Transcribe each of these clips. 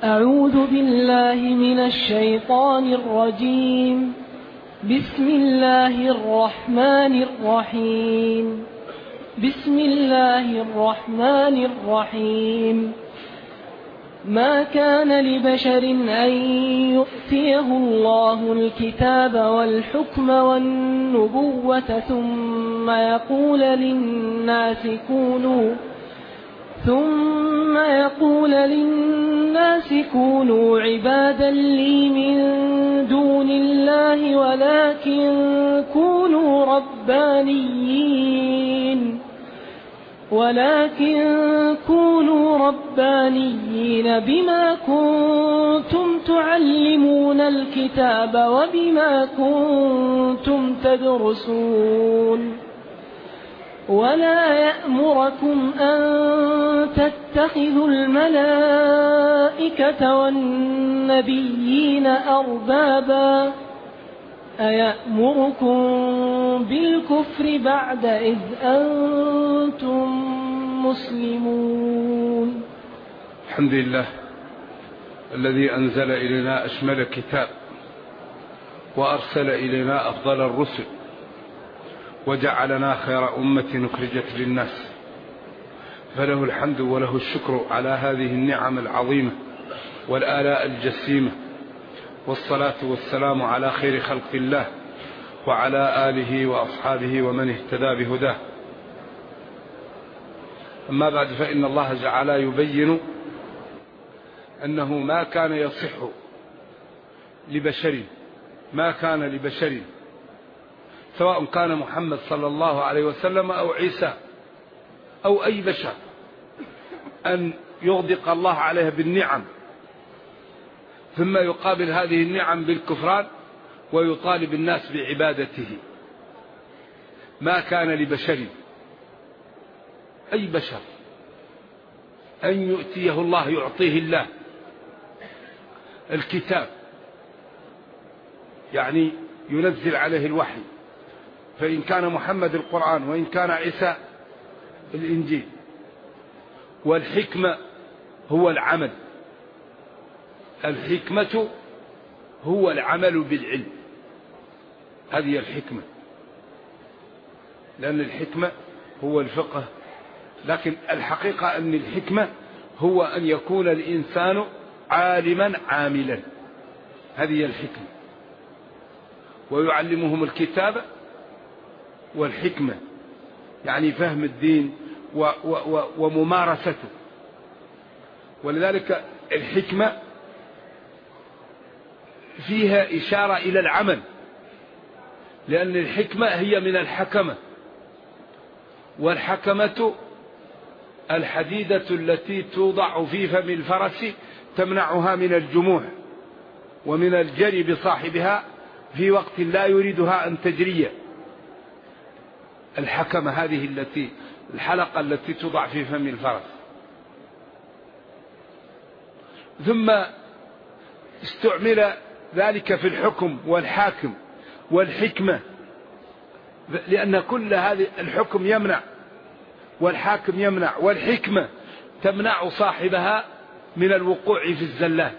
أعوذ بالله من الشيطان الرجيم. بسم الله الرحمن الرحيم. بسم الله الرحمن الرحيم. ما كان لبشر أن يؤتيه الله الكتاب والحكم والنبوة ثم يقول للناس كونوا عبادا لي من دون الله ولكن كونوا ربانيين بما كنتم تعلمون الكتاب وبما كنتم تدرسون. ولا يأمركم أن تتخذوا الملائكة والنبيين أربابا أيأمركم بالكفر بعد إذ أنتم مسلمون. الحمد لله الذي أنزل إلينا أشمل كتاب وأرسل إلينا أفضل الرسل وجعلنا خير أمة أخرجت للناس، فله الحمد وله الشكر على هذه النعم العظيمة والآلاء الجسيمة، والصلاة والسلام على خير خلق الله وعلى آله وأصحابه ومن اهتدى بهداه. أما بعد، فإن الله جعل يبين أنه ما كان يصح لبشر سواء كان محمد صلى الله عليه وسلم أو عيسى أو أي بشر أن يغدق الله عليه بالنعم ثم يقابل هذه النعم بالكفران ويطالب الناس بعبادته. ما كان لبشر، أي بشر، أن يؤتيه الله، يعطيه الله الكتاب، يعني ينزل عليه الوحي، فإن كان محمد القرآن وإن كان عيسى الإنجيل. والحكمة هو العمل، الحكمة هو العمل بالعلم، هذه الحكمة، لأن الحكمة هو الفقه، لكن الحقيقة أن الحكمة هو أن يكون الإنسان عالما عاملا، هذه الحكمة. ويعلمهم الكتاب والحكمة، يعني فهم الدين وممارسته. ولذلك الحكمة فيها إشارة إلى العمل، لأن الحكمة هي من الحكمة، والحكمة الحديدة التي توضع في فم الفرس تمنعها من الجموح ومن الجري بصاحبها في وقت لا يريدها أن تجري. الحكمة هذه الحلقة التي توضع في فم الفرس. ثم استعمل ذلك في الحكم والحاكم والحكمة، لأن كل هذه الحكم يمنع والحاكم يمنع، والحكمة تمنع صاحبها من الوقوع في الزلات.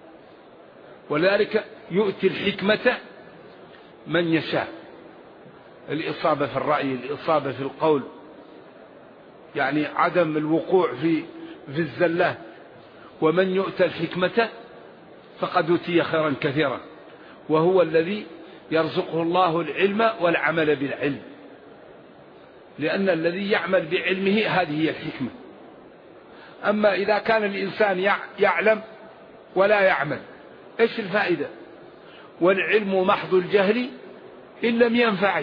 ولذلك يؤتي الحكمة من يشاء، الإصابة في الرأي، الإصابة في القول، يعني عدم الوقوع في الزلات. ومن يؤتى الحكمة فقد أوتي خيرا كثيرا، وهو الذي يرزقه الله العلم والعمل بالعلم، لأن الذي يعمل بعلمه هذه هي الحكمة. أما إذا كان الإنسان يعلم ولا يعمل، إيش الفائدة؟ والعلم محض الجهل إن لم ينفع.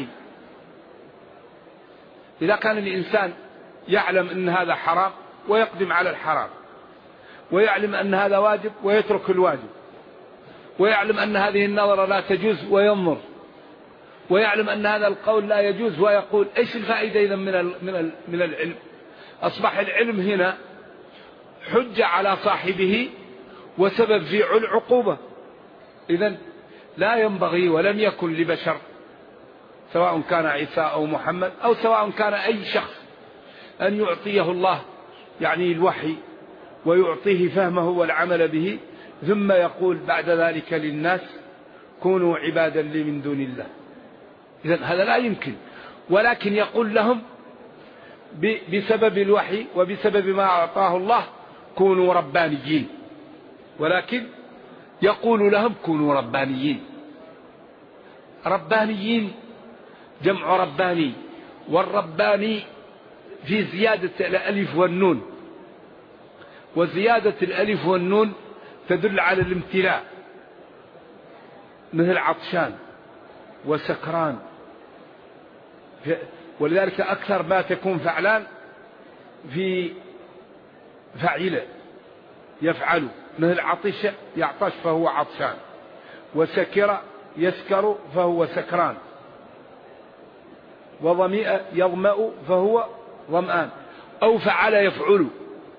إذا كان الإنسان يعلم أن هذا حرام ويقدم على الحرام، ويعلم أن هذا واجب ويترك الواجب، ويعلم أن هذه النظرة لا تجوز وينظر، ويعلم أن هذا القول لا يجوز ويقول، إيش الفائدة إذا من العلم؟ أصبح العلم هنا حجة على صاحبه وسبب في العقوبة. إذن لا ينبغي ولم يكن لبشر، سواء كان عيسى أو محمد أو سواء كان أي شخص، أن يعطيه الله يعني الوحي ويعطيه فهمه والعمل به، ثم يقول بعد ذلك للناس كونوا عبادا لي من دون الله. إذن هذا لا يمكن، ولكن يقول لهم بسبب الوحي وبسبب ما أعطاه الله كونوا ربانيين، ولكن يقول لهم كونوا ربانيين. ربانيين جمع رباني، والرباني في زيادة الألف والنون، وزيادة الألف والنون تدل على الامتلاء، مثل عطشان وسكران، ولذلك أكثر ما تكون فعلان في فعيلة يفعل، مثل عطش يعطش فهو عطشان، وسكر يسكر فهو سكران، وظمئ يظمأ فهو ظمآن، أو فعل يفعل،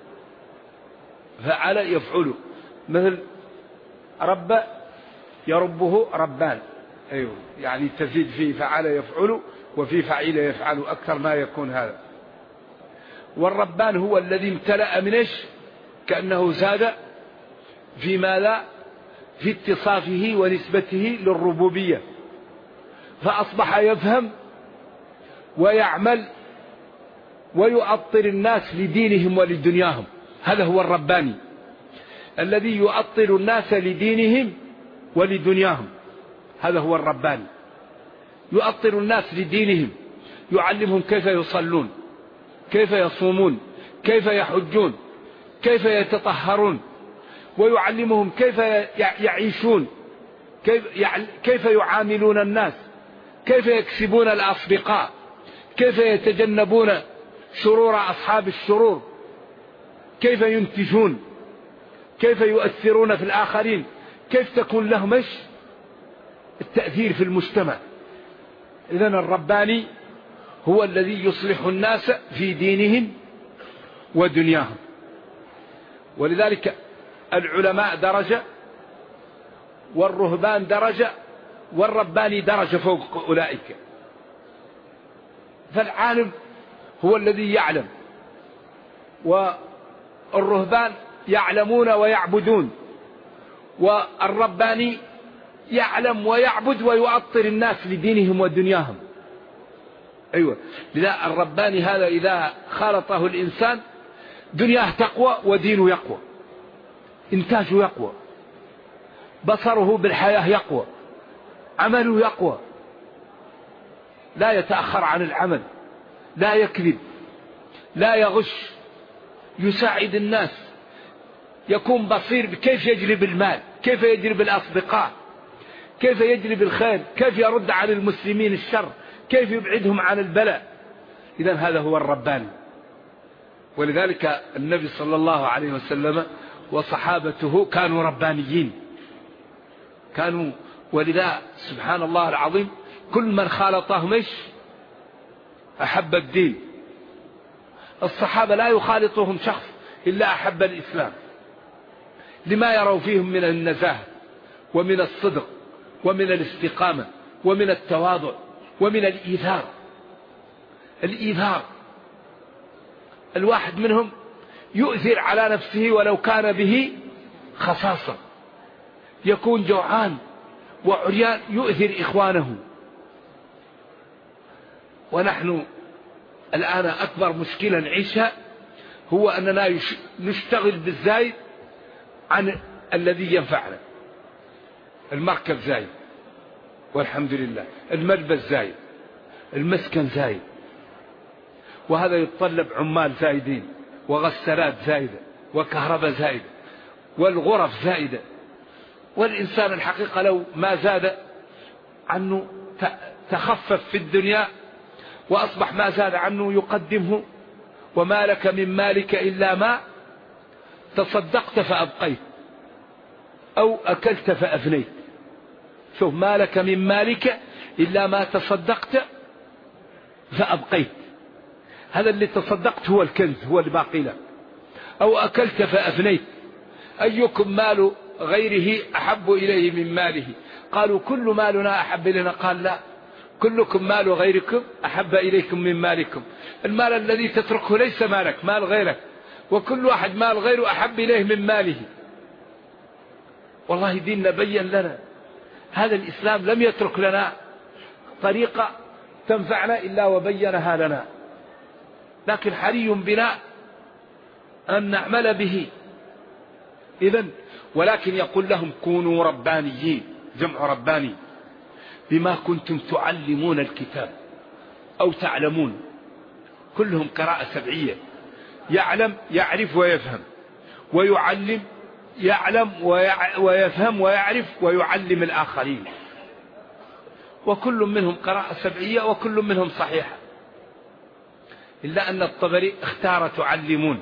فعل يفعل، مثل رب يربه ربان. أيوه، يعني تزيد في فعل يفعل وفي فعيل يفعل، أكثر ما يكون هذا. والربان هو الذي امتلأ من إيش؟ كأنه زاد في ماذا؟ في اتصافه ونسبته للربوبية، فأصبح يفهم ويعمل ويؤطر الناس لدينهم ولدنياهم. هذا هو الرباني الذي يؤطر الناس لدينهم ولدنياهم، هذا هو الرباني. يؤطر الناس لدينهم، يعلمهم كيف يصلون، كيف يصومون، كيف يحجون، كيف يتطهرون، ويعلمهم كيف يعيشون، كيف يعاملون الناس، كيف يكسبون الأصدقاء، كيف يتجنبون شرور أصحاب الشرور، كيف ينتجون، كيف يؤثرون في الآخرين، كيف تكون لهم التأثير في المجتمع. إذن الرباني هو الذي يصلح الناس في دينهم ودنياهم. ولذلك العلماء درجة، والرهبان درجة، والرباني درجة فوق أولئك. فالعالم هو الذي يعلم، والرهبان يعلمون ويعبدون، والرباني يعلم ويعبد ويؤطر الناس لدينهم ودنياهم. أيوة، لذا الرباني هذا إذا خالطه الإنسان دنياه تقوى ودينه يقوى، إنتاجه يقوى، بصره بالحياة يقوى، عمله يقوى، لا يتأخر عن العمل، لا يكذب، لا يغش، يساعد الناس، يكون بصير بكيف يجلب المال، كيف يجلب الأصدقاء، كيف يجلب الخير، كيف يرد عن المسلمين الشر، كيف يبعدهم عن البلاء. إذن هذا هو الرباني. ولذلك النبي صلى الله عليه وسلم وصحابته كانوا ربانيين، كانوا. ولذا سبحان الله العظيم كل من خالطهم أحب الدين. الصحابة لا يخالطهم شخص إلا أحب الإسلام، لما يروا فيهم من النزاهة ومن الصدق ومن الاستقامة ومن التواضع ومن الإيثار. الإيثار، الواحد منهم يؤثر على نفسه ولو كان به خصاصة، يكون جوعان وعريان يؤثر إخوانه. ونحن الآن أكبر مشكلة نعيشها هو أننا نشتغل بالزايد عن الذي ينفعنا. المركب زايد والحمد لله، الملبس زايد، المسكن زايد، وهذا يتطلب عمال زايدين، وغسالات زايدة، وكهرباء زايدة، والغرف زايدة. والإنسان الحقيقة لو ما زاد عنه تخفف في الدنيا وأصبح ما زاد عنه يقدمه. وما لك من مالك إلا ما تصدقت فأبقيت أو أكلت فأفنيت. شوف، ما لك من مالك إلا ما تصدقت فأبقيت، هذا اللي تصدقت هو الكنز، هو الباقي لك. أو أكلت فأفنيت، أيكم مال غيره أحب إليه من ماله؟ قالوا كل مالنا أحب إلينا. قال لا، كلكم مال غيركم أحب إليكم من مالكم. المال الذي تتركه ليس مالك، مال غيرك، وكل واحد مال غيره أحب إليه من ماله. والله ديننا بين لنا، هذا الإسلام لم يترك لنا طريقة تنفعنا إلا وبينها لنا، لكن حري بنا أن نعمل به. إذن ولكن يقول لهم كونوا ربانيين، جمع رباني، بما كنتم تعلمون الكتاب أو تعلمون. كلهم قراءة سبعية، يعلم يعرف ويفهم، ويعلم يعلم ويفهم ويعرف ويعلم الآخرين، وكل منهم قراءة سبعية وكل منهم صحيحة، إلا أن الطبري اختار تعلمون.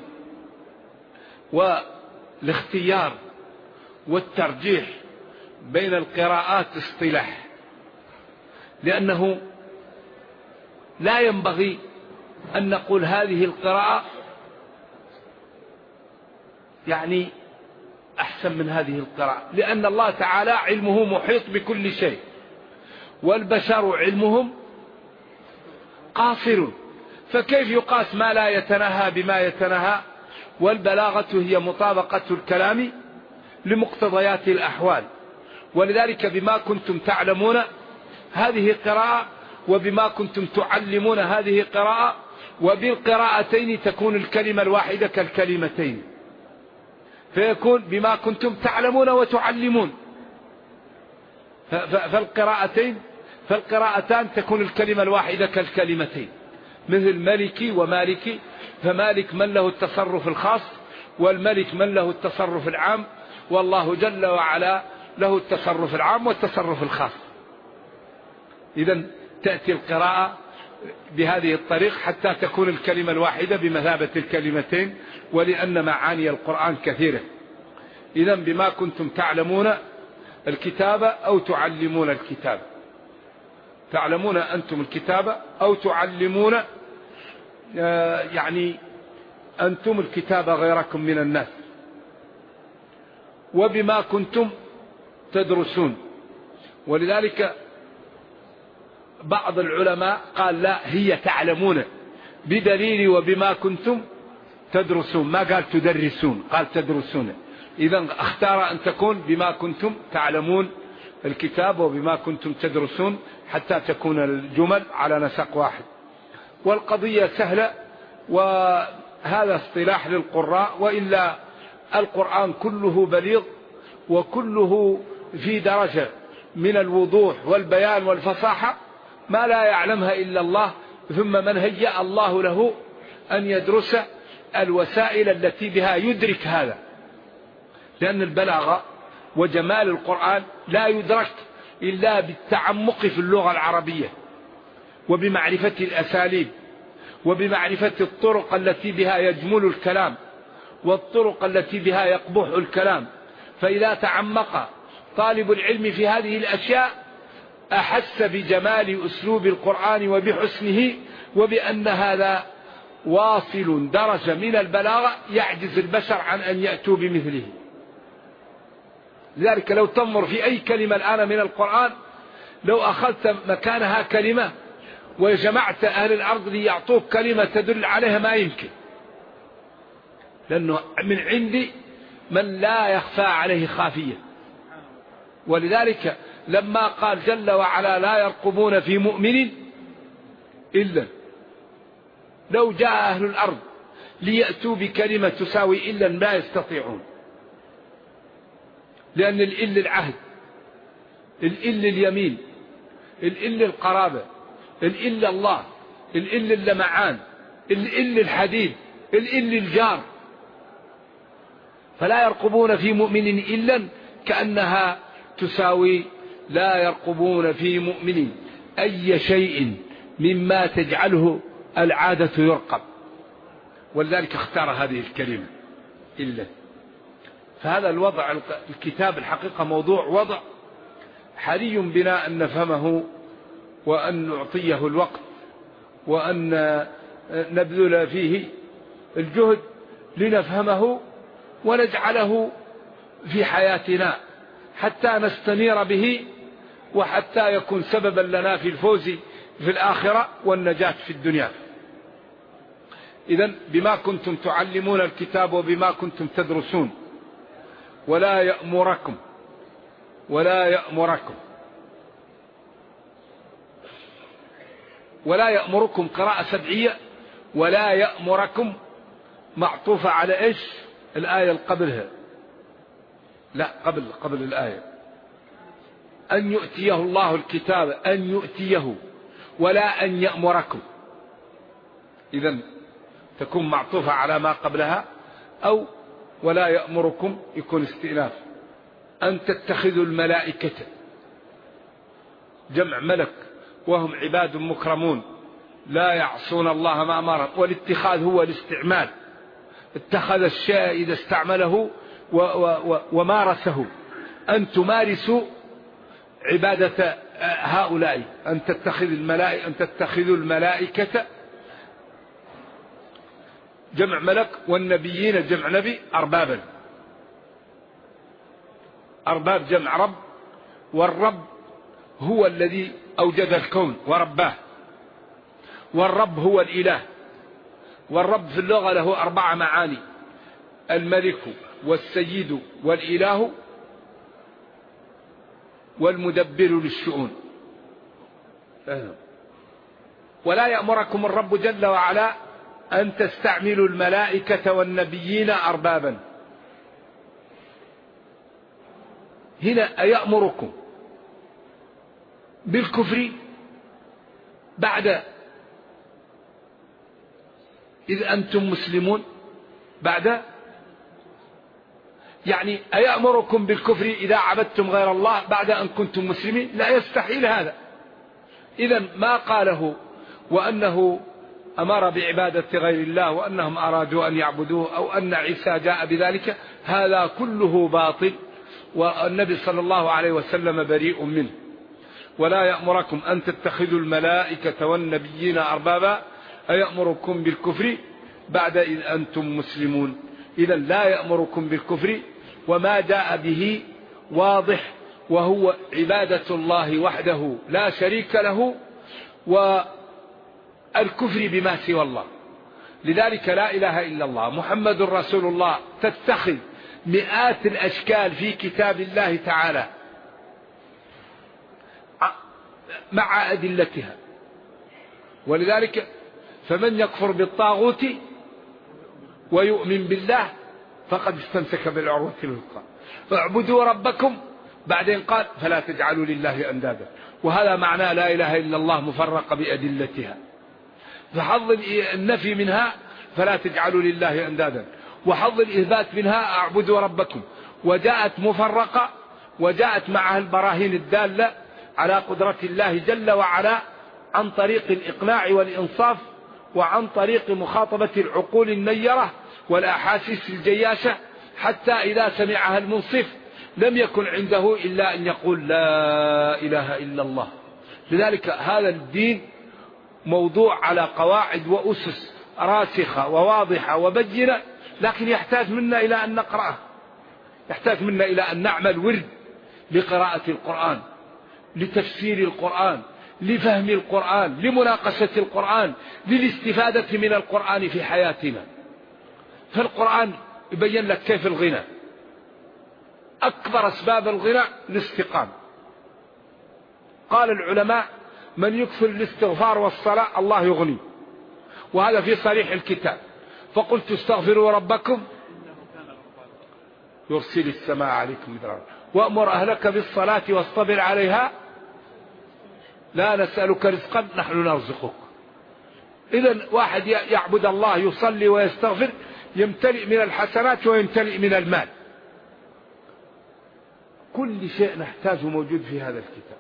والاختيار والترجيح بين القراءات اصطلاح، لأنه لا ينبغي أن نقول هذه القراءة يعني أحسن من هذه القراءة، لأن الله تعالى علمه محيط بكل شيء، والبشر علمهم قاصر، فكيف يقاس ما لا يتناهى بما يتناهى؟ والبلاغة هي مطابقة الكلام لمقتضيات الأحوال. ولذلك بما كنتم تعلمون هذه قراءة، وبما كنتم تعلمون هذه قراءة، وبالقراءتين تكون الكلمة الواحدة كالكلمتين، فيكون بما كنتم تعلمون وتعلمون، فالقراءتان تكون الكلمة الواحدة كالكلمتين، مثل ملكي ومالكي، فمالك من له التصرف الخاص، والملك من له التصرف العام، والله جل وعلا له التصرف العام والتصرف الخاص. إذن تأتي القراءة بهذه الطريقة حتى تكون الكلمة الواحدة بمثابة الكلمتين، ولأن معاني القرآن كثيرة. إذن بما كنتم تعلمون الكتاب أو تعلمون الكتاب، تعلمون أنتم الكتاب أو تعلمون، يعني أنتم الكتاب غيركم من الناس. وبما كنتم تدرسون، ولذلك بعض العلماء قال لا، هي تعلمون بدليل وبما كنتم تدرسون، ما قال تدرسون، قال تدرسون. إذن اختار أن تكون بما كنتم تعلمون الكتاب وبما كنتم تدرسون، حتى تكون الجمل على نسق واحد. والقضية سهلة، وهذا اصطلاح للقراء، وإلا القرآن كله بليغ، وكله في درجة من الوضوح والبيان والفصاحة ما لا يعلمها إلا الله، ثم من هيأ الله له أن يدرس الوسائل التي بها يدرك هذا، لأن البلاغة وجمال القرآن لا يدرك إلا بالتعمق في اللغة العربية، وبمعرفة الأساليب، وبمعرفة الطرق التي بها يجمل الكلام، والطرق التي بها يقبح الكلام. فإذا تعمق طالب العلم في هذه الأشياء أحس بجمال أسلوب القرآن وبحسنه، وبأن هذا واصل درجة من البلاغة يعجز البشر عن أن يأتوا بمثله. لذلك لو تنظر في أي كلمة الآن من القرآن، لو أخذت مكانها كلمة وجمعت أهل الأرض ليعطوك كلمة تدل عليها ما يمكن، لأنه من عندي من لا يخفى عليه خافية. ولذلك لما قال جل وعلا لا يرقبون في مؤمن إلا، لو جاء أهل الأرض ليأتوا بكلمة تساوي إلا ما يستطيعون، لأن الإل العهد، الإل اليمين، الإل القرابة، الإل الله، الإل اللمعان، الإل الحديد، الإل الجار. فلا يرقبون في مؤمن إلا كأنها تساوي لا يرقبون في مؤمن أي شيء مما تجعله العادة يرقب، ولذلك اختار هذه الكلمة إلا. فهذا الوضع الكتاب الحقيقة موضوع وضع حري بنا أن نفهمه، وأن نعطيه الوقت، وأن نبذل فيه الجهد لنفهمه ونجعله في حياتنا حتى نستنير به، وحتى يكون سببا لنا في الفوز في الآخرة والنجاة في الدنيا. إذن بما كنتم تعلمون الكتاب وبما كنتم تدرسون. ولا يأمركم قراءة سبعية. ولا يأمركم معطوفة على إيش؟ الآية اللي قبلها، لا قبل الآية. أن يؤتيه الله الكتاب، أن يؤتيه، ولا أن يأمركم. إذن تكون معطوفة على ما قبلها، أو ولا يأمركم يكون استئناف. أن تتخذوا الملائكة، جمع ملك، وهم عباد مكرمون لا يعصون الله ما أمرهم. والاتخاذ هو الاستعمال، اتخذ الشيء إذا استعمله ومارسه. أن تمارسوا عبادة هؤلاء، أن تتخذوا الملائكة جمع ملك، والنبيين جمع نبي، أربابا. أرباب جمع رب، والرب هو الذي أوجد الكون ورباه، والرب هو الإله. والرب في اللغة له 4 معاني: الملك، والسيد، والإله، والمدبر للشؤون. ولا يأمركم الرب جل وعلا أن تستعملوا الملائكة والنبيين أربابا. هنا أيأمركم بالكفر بعد إذ أنتم مسلمون؟ بعد يعني أيأمركم بالكفر إذا عبدتم غير الله بعد أن كنتم مسلمين؟ لا يستحيل هذا. إذن ما قاله وأنه أمر بعبادة غير الله وأنهم أرادوا أن يعبدوه أو أن عيسى جاء بذلك، هذا كله باطل، والنبي صلى الله عليه وسلم بريء منه. ولا يأمركم أن تتخذوا الملائكة والنبيين أربابا، أيأمركم بالكفر بعد إذ أنتم مسلمون. إذن لا يأمركم بالكفر، وما جاء به واضح، وهو عبادة الله وحده لا شريك له، والكفر بما سوى الله. لذلك لا إله إلا الله محمد رسول الله تتخذ مئات الأشكال في كتاب الله تعالى مع أدلتها. ولذلك فمن يكفر بالطاغوت ويؤمن بالله فقد استمسك بالعروة الوثقى. فاعبدوا ربكم، بعدين قال فلا تجعلوا لله أندادا. وهذا معنى لا إله إلا الله مفرقة بأدلتها. فحظ النفي منها فلا تجعلوا لله أندادا، وحظ الإثبات منها اعبدوا ربكم. وجاءت مفرقة، وجاءت معها البراهين الدالة على قدرة الله جل وعلا عن طريق الإقناع والإنصاف، وعن طريق مخاطبة العقول النيرة والأحاسيس الجياشة، حتى إذا سمعها المنصف لم يكن عنده إلا أن يقول لا إله إلا الله. لذلك هذا الدين موضوع على قواعد وأسس راسخة وواضحة وبينة، لكن يحتاج منا إلى أن نقرأه، يحتاج منا إلى أن نعمل ورد لقراءة القرآن، لتفسير القرآن، لفهم القرآن، لمناقشة القرآن، للاستفادة من القرآن في حياتنا. فالقرآن يبين لك كيف الغنى. أكبر أسباب الغنى الاستقامة. قال العلماء من يكثر الاستغفار والصلاة الله يغني، وهذا في صريح الكتاب. فقلت استغفروا ربكم يرسل السماء عليكم مدرارا وأمر أهلك بالصلاة واصطبر عليها لا نسألك رزقا نحن نرزقك. إذن واحد يعبد الله يصلي ويستغفر يمتلئ من الحسنات ويمتلئ من المال. كل شيء نحتاجه موجود في هذا الكتاب.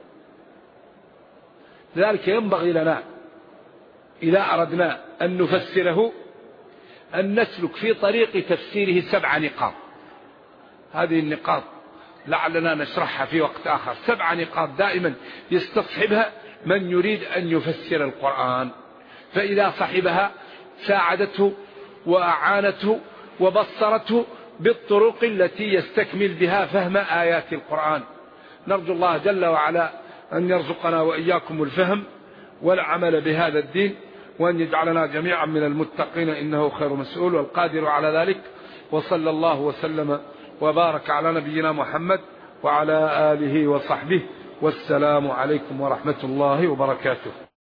لذلك ينبغي لنا إذا أردنا أن نفسره أن نسلك في طريق تفسيره 7 نقاط. هذه النقاط لعلنا نشرحها في وقت آخر. 7 نقاط دائما يستصحبها من يريد أن يفسر القرآن، فإذا صحبها ساعدته وأعانته وبصرته بالطرق التي يستكمل بها فهم آيات القرآن. نرجو الله جل وعلا أن يرزقنا وإياكم الفهم والعمل بهذا الدين، وأن يجعلنا جميعا من المتقين إنه خير مسؤول والقادر على ذلك. وصلى الله وسلم وبارك على نبينا محمد وعلى آله وصحبه، والسلام عليكم ورحمة الله وبركاته.